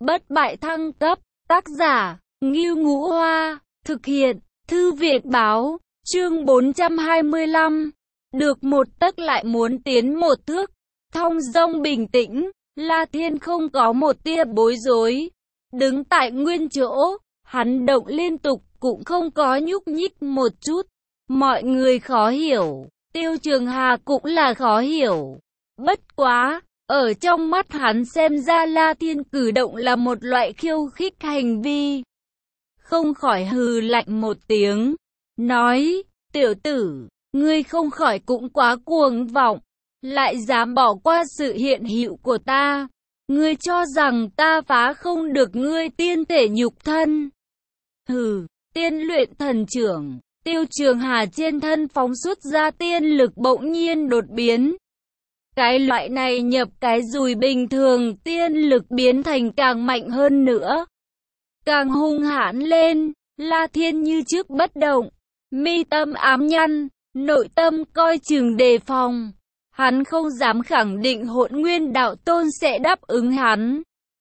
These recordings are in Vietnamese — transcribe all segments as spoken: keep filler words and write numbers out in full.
bất bại thăng cấp, tác giả, Ngưu Ngũ Hoa, thực hiện, Thư viện báo, chương bốn trăm hai mươi lăm, được một tấc lại muốn tiến một thước, thong dong bình tĩnh, La Thiên không có một tia bối rối, đứng tại nguyên chỗ, hắn động liên tục, cũng không có nhúc nhích một chút, mọi người khó hiểu, Tiêu Trường Hà cũng là khó hiểu, bất quá, ở trong mắt hắn xem ra La Thiên cử động là một loại khiêu khích hành vi. Không khỏi hừ lạnh một tiếng, nói, tiểu tử, ngươi không khỏi cũng quá cuồng vọng, lại dám bỏ qua sự hiện hữu của ta. Ngươi cho rằng ta phá không được ngươi tiên thể nhục thân. Hừ, tiên luyện thần trưởng, Tiêu Trường Hà trên thân phóng xuất ra tiên lực bỗng nhiên đột biến. Cái loại này nhập cái dùi bình thường, tiên lực biến thành càng mạnh hơn nữa, càng hung hãn lên. La Thiên như trước bất động, mi tâm ám nhăn, nội tâm coi chừng đề phòng. Hắn không dám khẳng định Hỗn Nguyên Đạo Tôn sẽ đáp ứng hắn.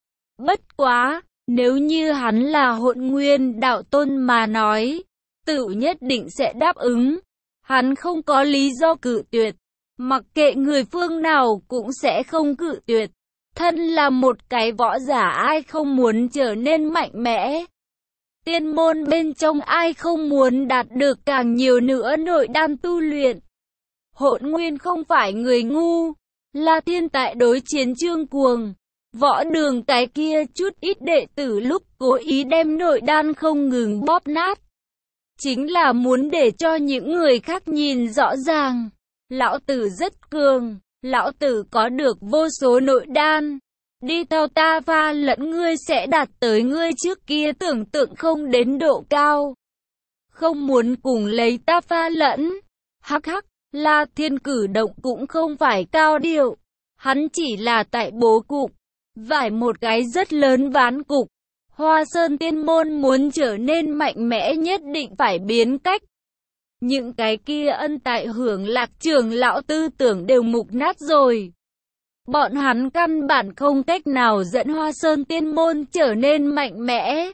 Bất quá, nếu như hắn là Hỗn Nguyên Đạo Tôn mà nói, tự nhất định sẽ đáp ứng. Hắn không có lý do cự tuyệt, mặc kệ người phương nào cũng sẽ không cự tuyệt. Thân là một cái võ giả, ai không muốn trở nên mạnh mẽ. Tiên môn bên trong ai không muốn đạt được càng nhiều nữa nội đan tu luyện. Hỗn Nguyên không phải người ngu. La Thiên tại đối chiến Trương Cuồng, Võ Đường cái kia chút ít đệ tử lúc cố ý đem nội đan không ngừng bóp nát, chính là muốn để cho những người khác nhìn rõ ràng, lão tử rất cường, lão tử có được vô số nội đan, đi theo ta pha lẫn ngươi sẽ đạt tới ngươi trước kia tưởng tượng không đến độ cao. Không muốn cùng lấy ta pha lẫn. Hắc hắc, La Thiên cử động cũng không phải cao điệu, hắn chỉ là tại bố cục, vải một cái rất lớn ván cục. Hoa Sơn Tiên Môn muốn trở nên mạnh mẽ nhất định phải biến cách. Những cái kia ân tại Hưởng Lạc trưởng lão tư tưởng đều mục nát rồi. Bọn hắn căn bản không cách nào dẫn Hoa Sơn Tiên Môn trở nên mạnh mẽ,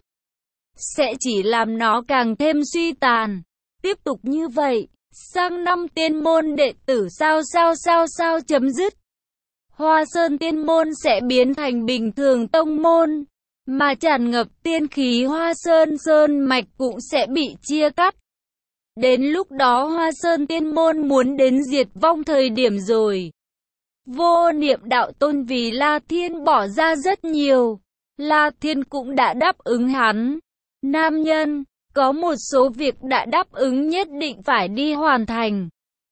sẽ chỉ làm nó càng thêm suy tàn. Tiếp tục như vậy, sang năm tiên môn đệ tử sao sao sao sao chấm dứt. Hoa Sơn Tiên Môn sẽ biến thành bình thường tông môn, mà tràn ngập tiên khí Hoa Sơn Sơn mạch cũng sẽ bị chia cắt. Đến lúc đó Hoa Sơn Tiên Môn muốn đến diệt vong thời điểm rồi. Vô Niệm Đạo Tôn vì La Thiên bỏ ra rất nhiều, La Thiên cũng đã đáp ứng hắn. Nam nhân, có một số việc đã đáp ứng nhất định phải đi hoàn thành.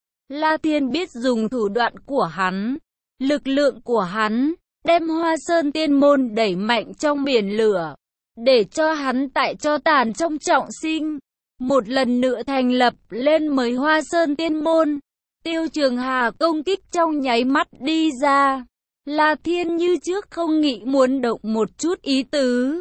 La Thiên biết dùng thủ đoạn của hắn, lực lượng của hắn, đem Hoa Sơn Tiên Môn đẩy mạnh trong biển lửa, để cho hắn tại cho tàn trong trọng sinh, một lần nữa thành lập lên mới Hoa Sơn Tiên Môn. Tiêu Trường Hà công kích trong nháy mắt đi ra, La Thiên như trước không nghĩ muốn động một chút ý tứ.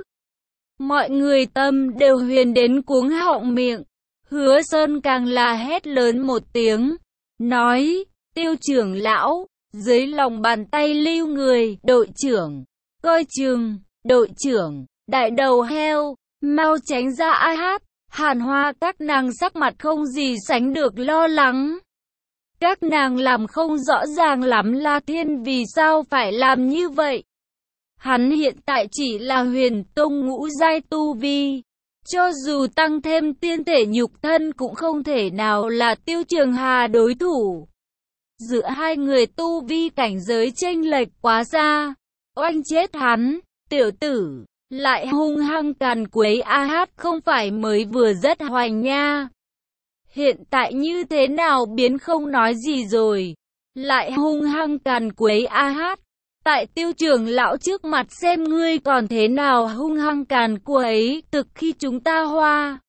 Mọi người tâm đều huyền đến cuống họng miệng. Hứa Sơn càng là hét lớn một tiếng, nói, Tiêu trưởng lão, dưới lòng bàn tay lưu người, đội trưởng, coi chừng, đội trưởng, đại đầu heo, mau tránh ra ai hát. Hàn Hoa các nàng sắc mặt không gì sánh được lo lắng. Các nàng làm không rõ ràng lắm La Thiên vì sao phải làm như vậy. Hắn hiện tại chỉ là huyền tông ngũ giai tu vi, cho dù tăng thêm tiên thể nhục thân cũng không thể nào là Tiêu Trường Hà đối thủ. Giữa hai người tu vi cảnh giới chênh lệch quá xa, oanh chết hắn, tiểu tử, lại hung hăng càn quấy a hát không phải mới vừa rất hoành nha. Hiện tại như thế nào biến không nói gì rồi, lại hung hăng càn quấy a hát. Tại Tiêu trưởng lão trước mặt xem ngươi còn thế nào hung hăng càn quấy, thực khi chúng ta Hoa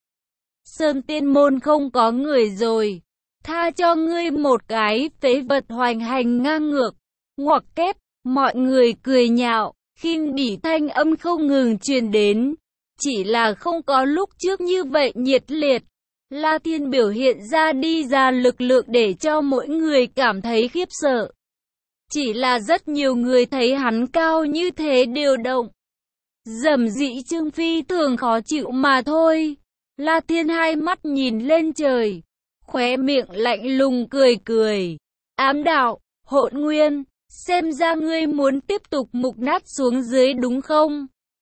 Sơn Tiên Môn không có người rồi, tha cho ngươi một cái phế vật hoành hành ngang ngược. Ngoặc kép, mọi người cười nhạo, khinh bỉ thanh âm không ngừng truyền đến, chỉ là không có lúc trước như vậy nhiệt liệt. La Thiên biểu hiện ra đi ra lực lượng để cho mỗi người cảm thấy khiếp sợ. Chỉ là rất nhiều người thấy hắn cao như thế điều động, Dầm dĩ Trương Phi thường khó chịu mà thôi. La Thiên hai mắt nhìn lên trời, khóe miệng lạnh lùng cười cười. Ám đạo, Hỗn Nguyên, xem ra ngươi muốn tiếp tục mục nát xuống dưới đúng không?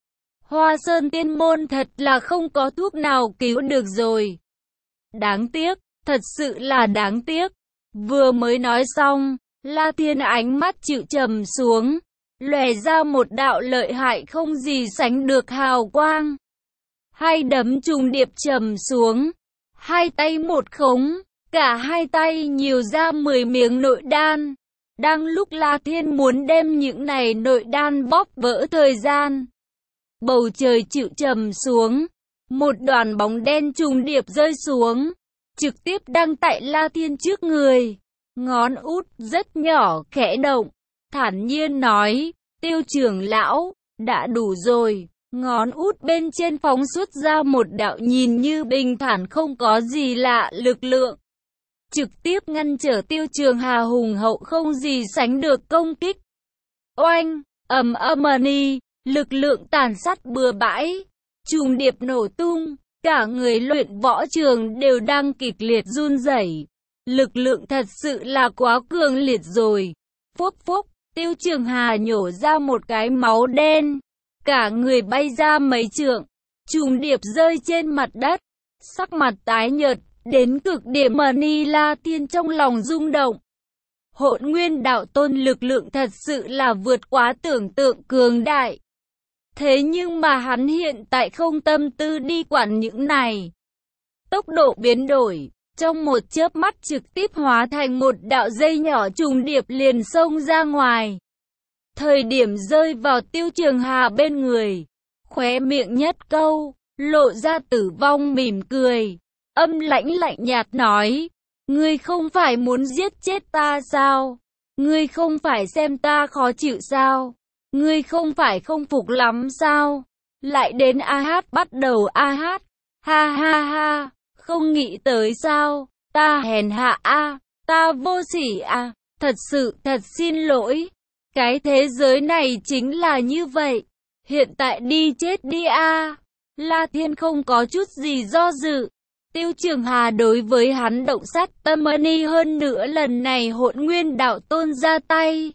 Hoa Sơn Tiên Môn thật là không có thuốc nào cứu được rồi. Đáng tiếc, thật sự là đáng tiếc. Vừa mới nói xong, La Thiên ánh mắt chịu trầm xuống, lóe ra một đạo lợi hại không gì sánh được hào quang. Hai đấm trùng điệp trầm xuống, hai tay một khống, cả hai tay nhiều ra mười miếng nội đan. Đang lúc La Thiên muốn đem những này nội đan bóp vỡ thời gian, bầu trời chịu trầm xuống, một đoàn bóng đen trùng điệp rơi xuống, trực tiếp đang tại La Thiên trước người. Ngón út rất nhỏ khẽ động, thản nhiên nói, Tiêu trưởng lão, đã đủ rồi. Ngón út bên trên phóng xuất ra một đạo nhìn như bình thản không có gì lạ lực lượng, trực tiếp ngăn trở Tiêu Trường Hà hùng hậu không gì sánh được công kích. Oanh, ầm ầm ni, lực lượng tàn sát bừa bãi, trùng điệp nổ tung, cả người luyện võ trường đều đang kịch liệt run rẩy. Lực lượng thật sự là quá cường liệt rồi. Phốc phốc, Tiêu Trường Hà nhổ ra một cái máu đen, cả người bay ra mấy trượng, trùng điệp rơi trên mặt đất, sắc mặt tái nhợt đến cực điểm. Mà Ni La Thiên trong lòng rung động. Hỗn Nguyên đạo tôn lực lượng thật sự là vượt quá tưởng tượng cường đại. Thế nhưng mà hắn hiện tại không tâm tư đi quản những này. Tốc độ biến đổi, trong một chớp mắt trực tiếp hóa thành một đạo dây nhỏ trùng điệp liền xông ra ngoài. Thời điểm rơi vào Tiêu Trường Hà bên người, khóe miệng nhất câu, lộ ra tử vong mỉm cười, âm lãnh lạnh nhạt nói, ngươi không phải muốn giết chết ta sao? Ngươi không phải xem ta khó chịu sao? Ngươi không phải không phục lắm sao? Lại đến a hát bắt đầu a hát, ha ha ha, không nghĩ tới sao? Ta hèn hạ a, ta vô sỉ a, thật sự thật xin lỗi. Cái thế giới này chính là như vậy. Hiện tại đi chết đi a. La Thiên không có chút gì do dự. Tiêu Trường Hà đối với hắn động sát tâm ni, hơn nữa lần này Hỗn Nguyên đạo tôn ra tay,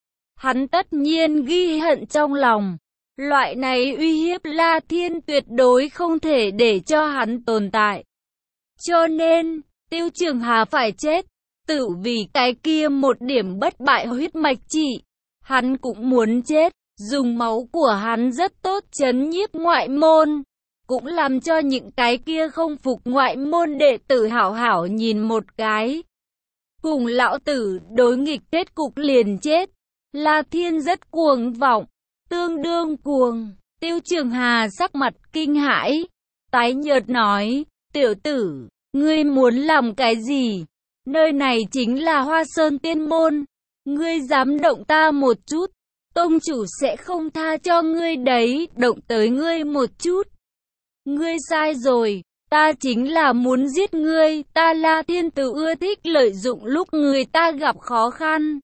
hắn tất nhiên ghi hận trong lòng. Loại này uy hiếp La Thiên tuyệt đối không thể để cho hắn tồn tại. Cho nên, Tiêu Trường Hà phải chết, tự vì cái kia một điểm bất bại huyết mạch chỉ. Hắn cũng muốn chết, dùng máu của hắn rất tốt chấn nhiếp ngoại môn, cũng làm cho những cái kia không phục ngoại môn đệ tử hảo hảo nhìn một cái. Cùng lão tử đối nghịch kết cục liền chết. La Thiên rất cuồng vọng, tương đương cuồng. Tiêu Trường Hà sắc mặt kinh hãi, tái nhợt nói, tiểu tử, ngươi muốn làm cái gì? Nơi này chính là Hoa Sơn Tiên Môn. Ngươi dám động ta một chút, tông chủ sẽ không tha cho ngươi đấy, động tới ngươi một chút. Ngươi sai rồi, ta chính là muốn giết ngươi, ta La Thiên tự ưa thích lợi dụng lúc người ta gặp khó khăn.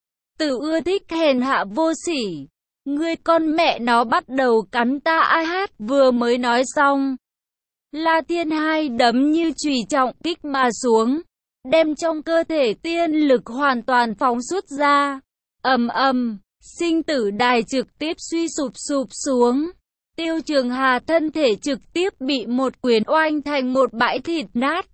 Tự ưa thích hèn hạ vô sỉ. Ngươi con mẹ nó bắt đầu cắn ta ai hát, vừa mới nói xong. La Thiên hai đấm như chùy trọng kích mà xuống, đem trong cơ thể tiên lực hoàn toàn phóng xuất ra. Ầm ầm, sinh tử đài trực tiếp suy sụp sụp xuống. Tiêu Trường Hà thân thể trực tiếp bị một quyền oanh thành một bãi thịt nát.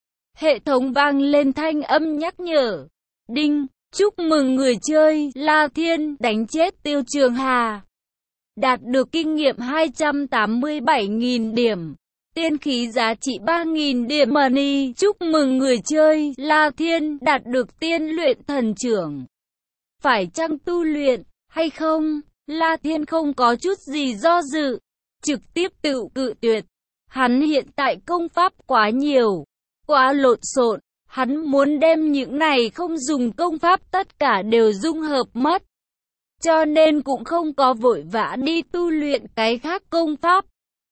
Hệ thống vang lên thanh âm nhắc nhở. Đinh, chúc mừng người chơi La Thiên đánh chết Tiêu Trường Hà. Đạt được kinh nghiệm hai trăm tám mươi bảy nghìn điểm. Tiên khí giá trị ba nghìn điểm money. Chúc mừng người chơi La Thiên đạt được tiên luyện thần trưởng. Phải chăng tu luyện hay không? La Thiên không có chút gì do dự, trực tiếp tự cự tuyệt. Hắn hiện tại công pháp quá nhiều, quá lộn xộn, hắn muốn đem những này không dùng công pháp tất cả đều dung hợp mất. Cho nên cũng không có vội vã đi tu luyện cái khác công pháp.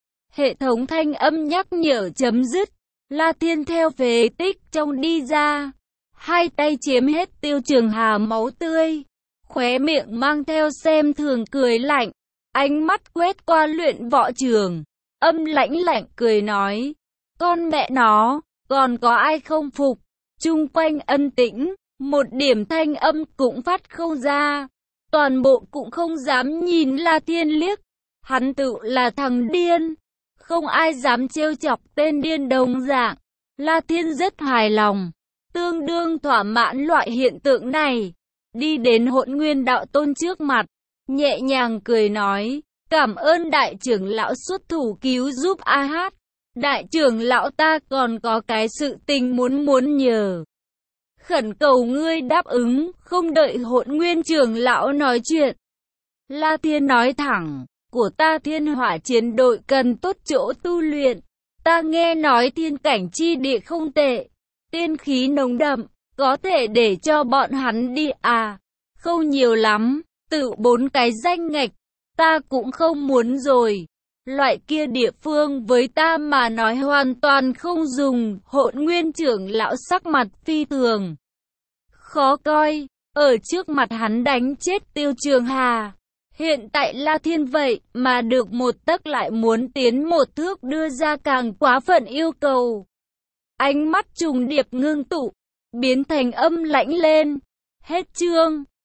Hệ thống thanh âm nhắc nhở chấm dứt, La Thiên theo phế tích trong đi ra, hai tay chiếm hết Tiêu Trường Hà máu tươi, khóe miệng mang theo xem thường cười lạnh. Ánh mắt quét qua luyện võ trường, âm lãnh lạnh cười nói, con mẹ nó, còn có ai không phục? Chung quanh ân tĩnh, một điểm thanh âm cũng phát không ra. Toàn bộ cũng không dám nhìn La Thiên liếc. Hắn tự là thằng điên. Không ai dám trêu chọc tên điên đồng dạng. La Thiên rất hài lòng, tương đương thỏa mãn loại hiện tượng này. Đi đến Hỗn Nguyên đạo tôn trước mặt, nhẹ nhàng cười nói, cảm ơn đại trưởng lão xuất thủ cứu giúp A Hát. Đại trưởng lão ta còn có cái sự tình muốn muốn nhờ. Khẩn cầu ngươi đáp ứng, không đợi Hỗn Nguyên trưởng lão nói chuyện. La Thiên nói thẳng, của ta Thiên Hỏa chiến đội cần tốt chỗ tu luyện. Ta nghe nói thiên cảnh chi địa không tệ, tiên khí nồng đậm, có thể để cho bọn hắn đi à. Không nhiều lắm, tự bốn cái danh ngạch, ta cũng không muốn rồi. Loại kia địa phương với ta mà nói hoàn toàn không dùng. Hỗn Nguyên trưởng lão sắc mặt phi thường khó coi, ở trước mặt hắn đánh chết Tiêu Trường Hà. Hiện tại La Thiên vậy mà được một tấc lại muốn tiến một thước, đưa ra càng quá phận yêu cầu. Ánh mắt trùng điệp ngưng tụ, biến thành âm lãnh lên. Hết chương.